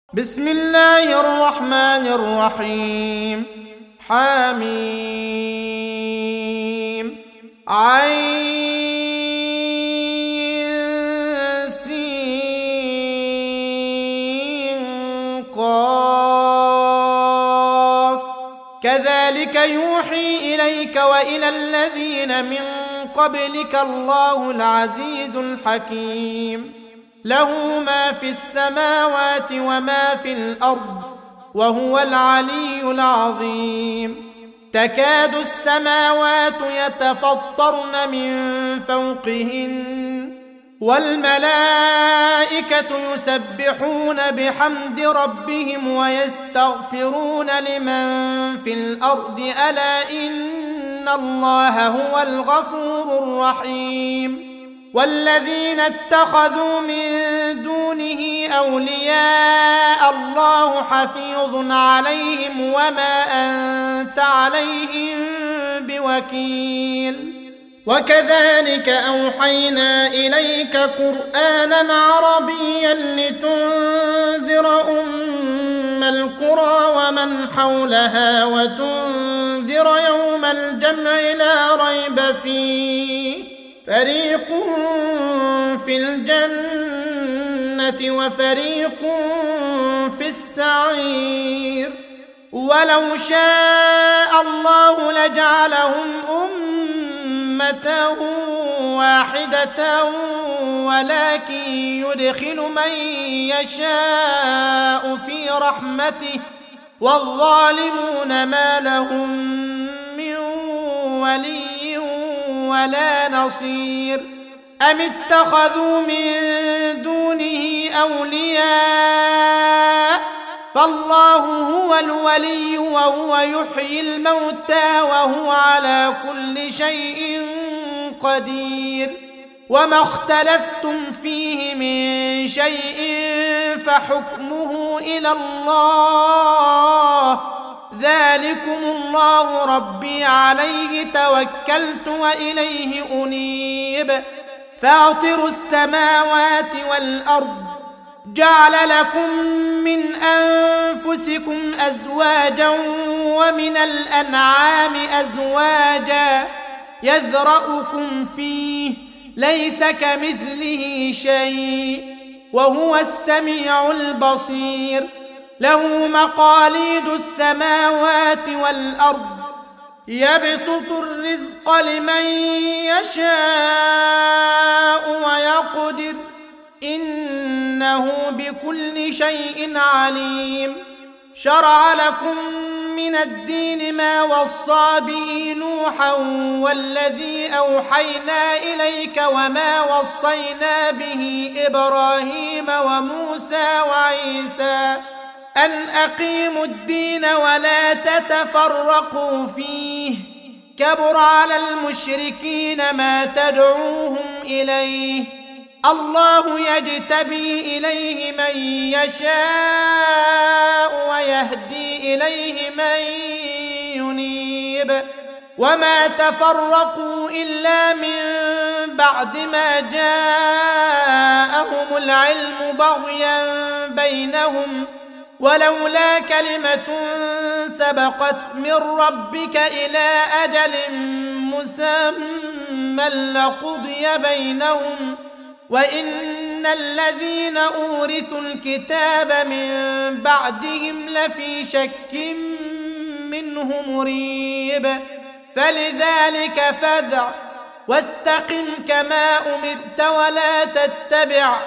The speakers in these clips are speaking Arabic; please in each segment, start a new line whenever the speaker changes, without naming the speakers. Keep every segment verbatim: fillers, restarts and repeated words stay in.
بسم الله الرحمن الرحيم. حميم عين سين قاف كذلك يوحي إليك وإلى الذين من قبلك الله العزيز الحكيم له ما في السماوات وما في الأرض وهو العلي العظيم. تكاد السماوات يتفطرن من فوقهن والملائكة يسبحون بحمد ربهم ويستغفرون لمن في الأرض ألا إن الله هو الغفور الرحيم. والذين اتخذوا من دونه أولياء الله حفيظ عليهم وما أنت عليهم بوكيل. وكذلك أوحينا إليك قرآنا عربيا لتنذر أم القرى ومن حولها وتنذر يوم الجمع لا ريب فيه فريق في الجنة وفريق في السعير. ولو شاء الله لجعلهم أمة واحدة ولكن يدخل من يشاء في رحمته والظالمون ما لهم من ولي ولا نصير. أم اتخذوا من دونه أولياء فالله هو الولي وهو يحيي الموتى وهو على كل شيء قدير. وما اختلفتم فيه من شيء فحكمه إلى الله ذلكم الله ربي عليه توكلت وإليه أنيب. فاطر السماوات والأرض جعل لكم من أنفسكم أزواجا ومن الأنعام أزواجا يذرأكم فيه ليس كمثله شيء وهو السميع البصير. له مقاليد السماوات والأرض يبسط الرزق لمن يشاء ويقدر إنه بكل شيء عليم. شرع لكم من الدين ما وصى به نوحا والذي أوحينا إليك وما وصينا به إبراهيم وموسى وعيسى أن أقيموا الدين ولا تتفرقوا فيه كبر على المشركين ما تدعوهم إليه الله يجتبي إليه من يشاء ويهدي إليه من ينيب. وما تفرقوا إلا من بعد ما جاءهم العلم بغيا بينهم ولولا كلمة سبقت من ربك إلى أجل مسمى لقضي بينهم وإن الذين أورثوا الكتاب من بعدهم لفي شك منه مريب. فلذلك فادع واستقم كما أمرت ولا تتبع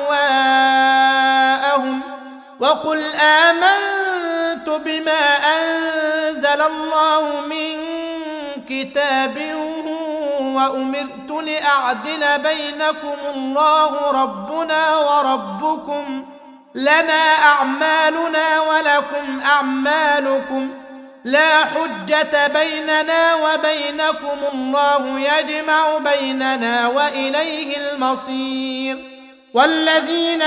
أهواءهم وقل آمنت بما أنزل الله من كتاب وأمرت لأعدل بينكم الله ربنا وربكم لنا أعمالنا ولكم أعمالكم لا حجة بيننا وبينكم الله يجمع بيننا وإليه المصير. والذين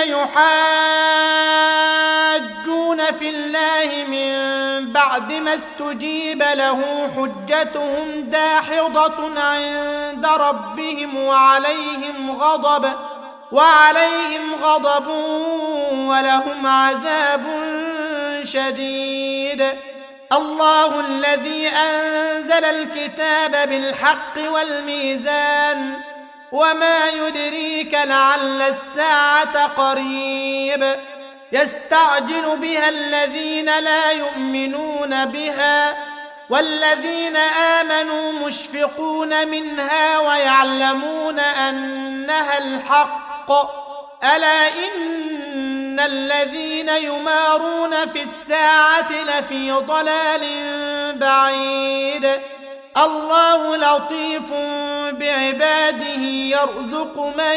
يحاجون في الله من بعد ما استجيب له حجتهم داحضة عند ربهم وعليهم غضب وعليهم غضب ولهم عذاب شديد. الله الذي أنزل الكتاب بالحق والميزان وما يدريك لعل الساعة قريب يستعجل بها الذين لا يؤمنون بها والذين آمنوا مشفقون منها ويعلمون أنها الحق ألا إن الذين يمارون في الساعة لفي ضلال بعيد. الله لطيف بعباده يرزق من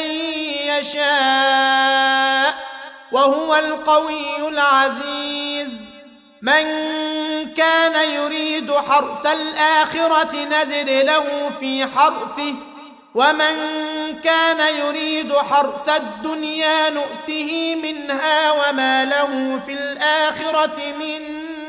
يشاء وهو القوي العزيز. من كان يريد حرث الآخرة نزد له في حرثه ومن كان يريد حرث الدنيا نؤته منها وما له في الآخرة من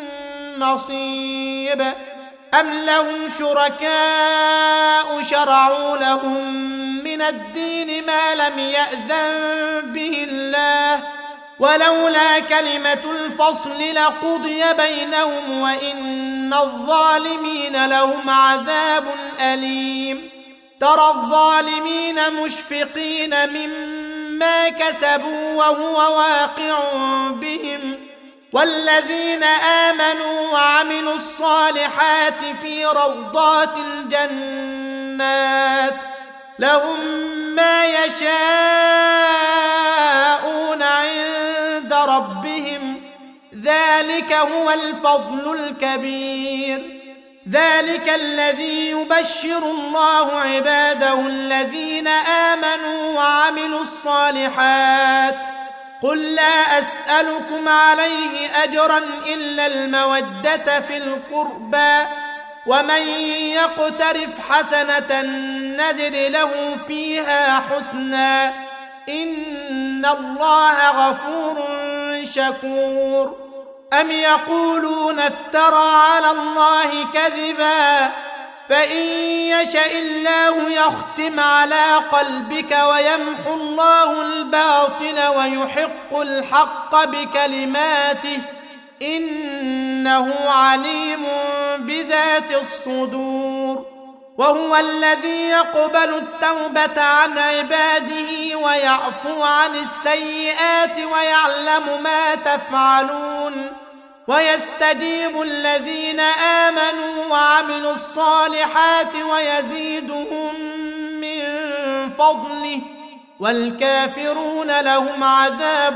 نصيب. أم لهم شركاء شرعوا لهم من الدين ما لم يأذن به الله ولولا كلمة الفصل لقضي بينهم وإن الظالمين لهم عذاب أليم. ترى الظالمين مشفقين مما كسبوا وهو واقع بهم والذين آمنوا وعملوا الصالحات في روضات الجنات لهم ما يشاءون عند ربهم ذلك هو الفضل الكبير. ذلك الذي يبشر الله عباده الذين آمنوا وعملوا الصالحات قل لا أسألكم عليه أجرا إلا المودة في القربى ومن يقترف حسنة نزد له فيها حسنا إن الله غفور شكور. أم يقولون افترى على الله كذبا فإن يشاء الله يختم على قلبك ويمحو الله الباطل ويحق الحق بكلماته إنه عليم بذات الصدور. وهو الذي يقبل التوبة عن عباده ويعفو عن السيئات ويعلم ما تفعلون ويستجيب الذين آمنوا وعملوا الصالحات ويزيدهم من فضله والكافرون لهم عذاب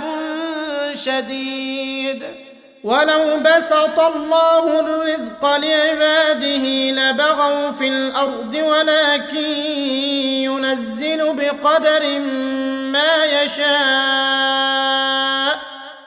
شديد. ولو بسط الله الرزق لعباده لبغوا في الأرض ولكن ينزل بقدر ما يشاء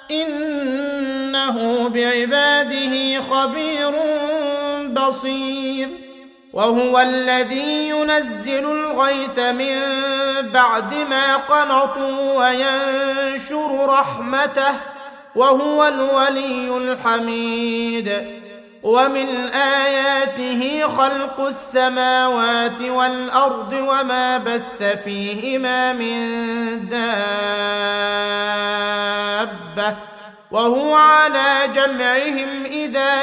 إنه بعباده خبير بصير. وهو الذي ينزل الغيث من بعد ما قنطوا وينشر رحمته وهو الولي الحميد. ومن آياته خلق السماوات والأرض وما بث فيهما من دابة وهو على جمعهم إذا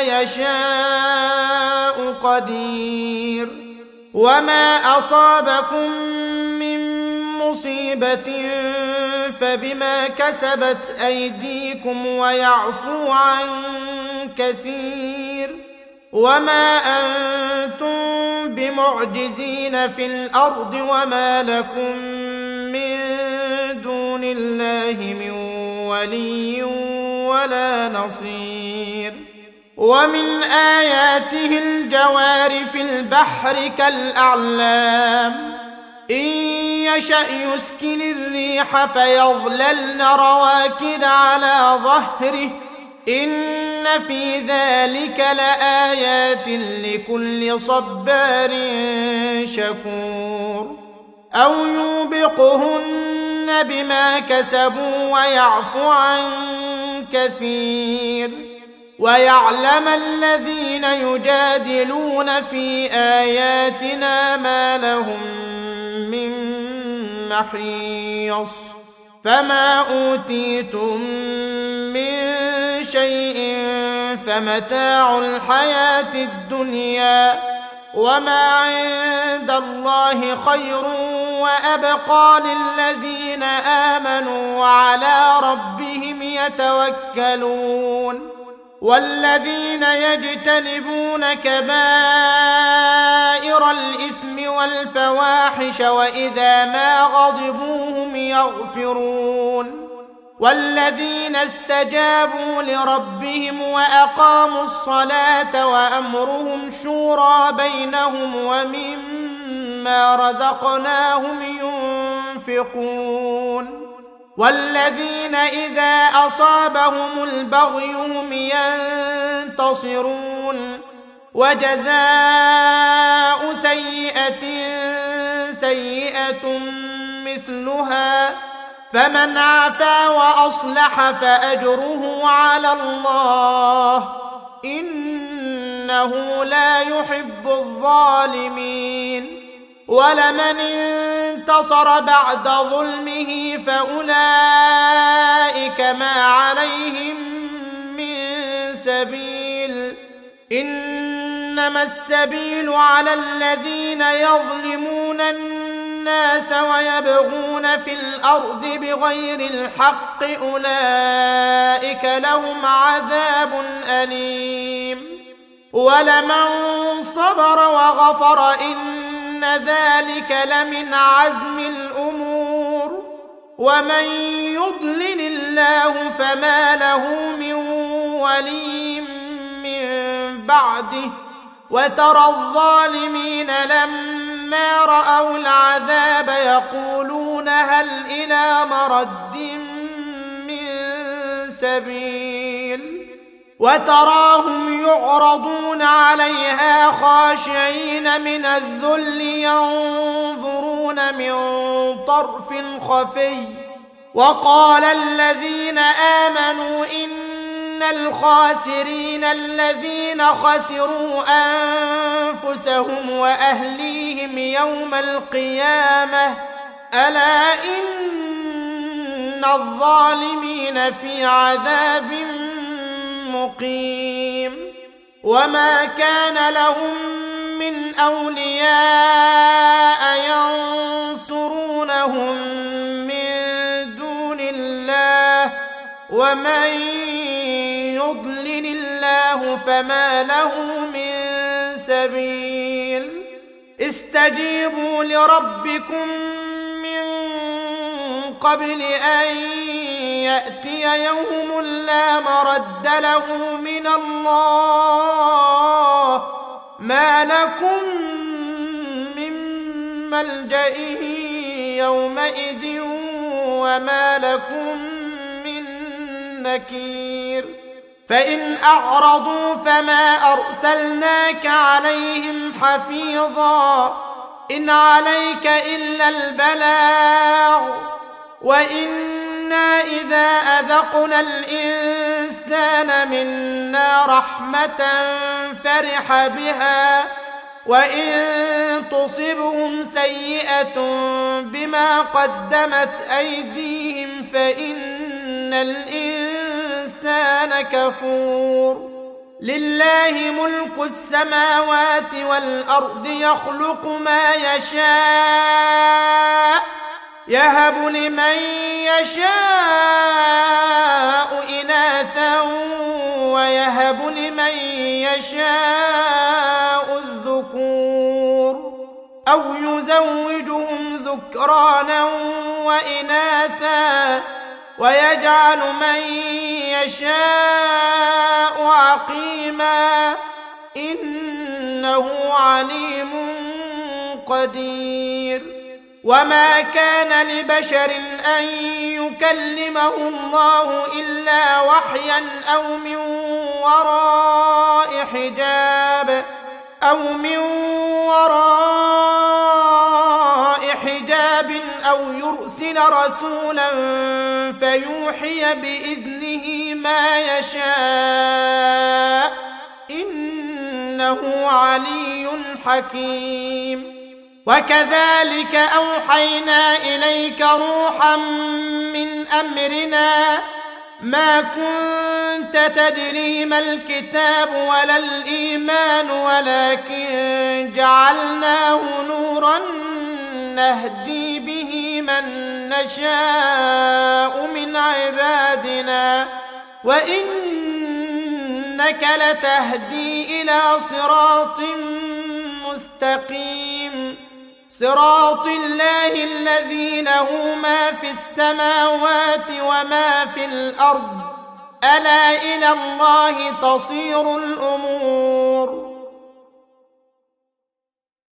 يشاء قدير. وما أصابكم من مصيبة فبما كسبت أيديكم ويعفو عن كثير. وما أنتم بمعجزين في الأرض وما لكم من دون الله من ولي ولا نصير. ومن آياته الجوار في البحر كالأعلام إن يشأ يسكن الريح فيظللن رواكد على ظهره إن في ذلك لآيات لكل صبار شكور. أو يوبقهن بما كسبوا ويعفو عن كثير ويعلم الذين يجادلون في آياتنا ما لهم من محيص فما أوتيتم من شيء فمتاع الحياة الدنيا وما عند الله خير وأبقى للذين آمنوا وعلى ربهم يتوكلون والذين يجتنبون كبائر الإثم والفواحش وإذا ما غضبوا هم يغفرون والذين استجابوا لربهم وأقاموا الصلاة وأمرهم شورى بينهم ومما رزقناهم ينفقون والذين إذا أصابهم البغي هم ينتصرون وجزاء سيئة سيئة مثلها فمن عفا وأصلح فأجره على الله إنه لا يحب الظالمين ولمن انتصر بعد ظلمه فأولئك ما عليهم من سبيل إنما السبيل على الذين يظلمون الناس ويبغون في الأرض بغير الحق أولئك لهم عذاب أليم ولمن صبر وغفر إن ذلك لمن عزم الأمور ومن يضلل الله فما له من ولي من بعده وترى الظالمين لما رأوا العذاب يقولون هل إلى مرد من سبيل وتراهم يعرضون عليها خاشعين من الذل ينظرون من طرف خفي وقال الذين آمنوا إن الخاسرين الذين خسروا أنفسهم وأهليهم يوم القيامة ألا إن الظالمين في عذاب مقيم وما كان لهم من أولياء ينصرونهم من دون الله ومن يضلل الله فما له من سبيل استجيبوا لربكم من قبل أن يأتي يوم لا مرد له من الله ما لكم من ملجأ يومئذ وما لكم من نكير فإن أعرضوا فما أرسلناك عليهم حفيظا إن عليك إلا البلاغ وإنا إذا أذقنا الإنسان منا رحمة فرح بها وإن تصبهم سيئة بما قدمت أيديهم فإن الإنسان كفور لله ملك السماوات والأرض يخلق ما يشاء يهب لمن يشاء إناثا ويهب لمن يشاء الذكور أو يزوجهم ذكرانا وإناثا ويجعل من يشاء عقيما إنه عليم قدير وما كان لبشر أن يكلمه الله إلا وحيا أو من وراء حجاب أو من وراء حجاب أو يرسل رسولا فيوحي بإذنه ما يشاء إنه علي حكيم وكذلك أوحينا إليك روحا من أمرنا ما كنت تدري ما الكتاب ولا الإيمان ولكن جعلناه نورا نهدي به من نشاء من عبادنا وإنك لتهدي إلى صراط مستقيم صراط الله الذي له ما في السماوات وما في الأرض ألا إلى الله تصير الأمور